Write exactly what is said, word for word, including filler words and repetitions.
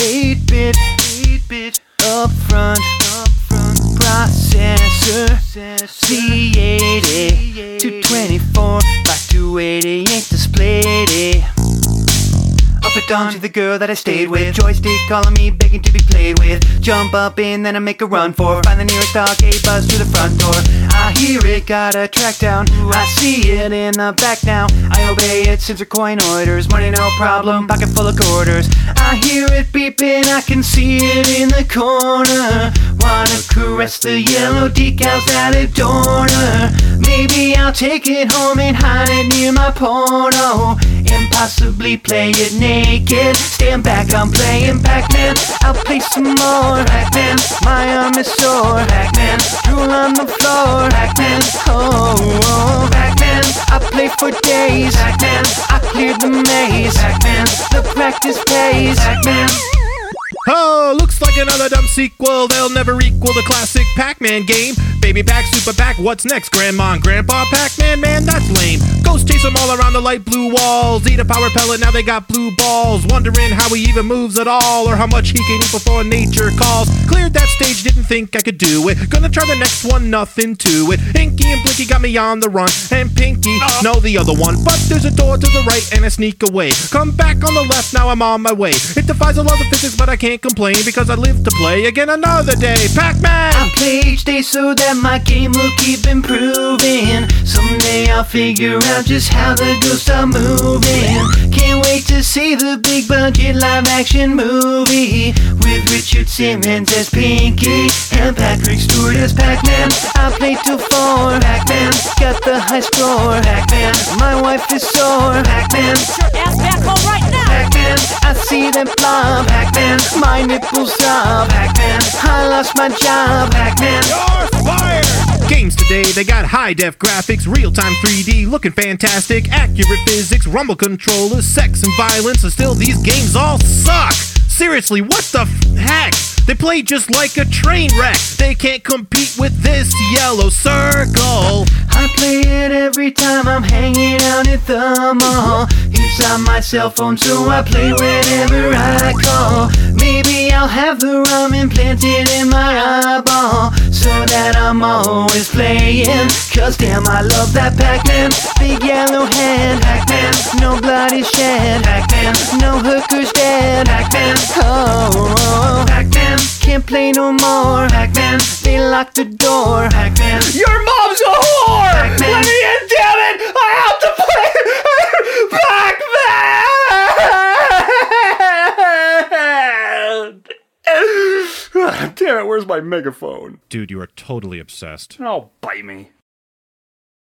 eight-bit, eight-bit, upfront, upfront, processor, Z eighty, two twenty-four by two eighty-eight display. Up and down to the girl that I stayed with, joystick calling me, begging to be played with. Jump up in, then I make a run for, find the nearest arcade, buzz to the front door. I hear it, got a track down, I see it in the back now. I obey it, sensor coin orders, money no problem, pocket full of quarters. I hear it beeping, I can see it in the corner. Wanna caress the yellow decals that adorn her. Maybe I'll take it home and hide it near my porno, and possibly play it naked. Stand back, I'm playing Pac-Man. I'll play some more Pac-Man. My arm is sore Pac-Man. Drool on the floor Pac-Man. Oh, oh Pac-Man. I play for days Pac-Man. I cleared the maze Pac-Man. The practice pays Pac-Man. Oh, looks like another dumb sequel. They'll never equal the classic Pac-Man game. Baby Pac, Super Pac, what's next? Grandma and Grandpa Pac-Man, man, that's lame. Ghost chase them all around the light blue walls. Eat a power pellet, now they got blue balls. Wondering how he even moves at all, or how much he can eat before nature calls. Cleared that stage, didn't think I could do it. Gonna try the next one, nothing to it. Inky and Blinky got me on the run, and Pinky, no, the other one. But there's a door to the right, and I sneak away. Come back on the left, now I'm on my way. It defies the laws of physics, but I can't complain, because I live to play again another day. Pac-Man! I play each day so that my game will keep improving. Someday I'll figure out just how the ghosts are moving. Can't wait to see the big budget live action movie with Richard Simmons as Pinky and Patrick Stewart as Pac-Man. I play till four Pac-Man, got the high score Pac-Man. My wife is sore Pac-Man. Get your ass back home right now! Pac-Man, I see them blob Pac-Man. My nipples sob Pac-Man. I lost my job Pac-Man. You're fired! Games today, they got high-def graphics, real-time three D, looking fantastic, accurate physics, rumble controllers, sex and violence, and still these games all suck! Seriously, what the f- heck? They play just like a train wreck. They can't compete with this yellow circle. I play it every time I'm hanging out at the mall. It's on my cell phone, so I play whenever I call. Maybe I'll have the rum implanted in my eyeball, so that I'm always playing. Cause damn, I love that Pac-Man. Big yellow head Pac-Man. No blood is shed Pac-Man. No hookers dead Pac-Man. Oh, oh Pac-Man. Can't play no more Pac-Man. They locked the door Pac-Man. Your mom's a whore! Pac-Man. Let me in, damn it! I have to play Pac-Man! Damn it, where's my megaphone? Dude, you are totally obsessed. Oh, bite me.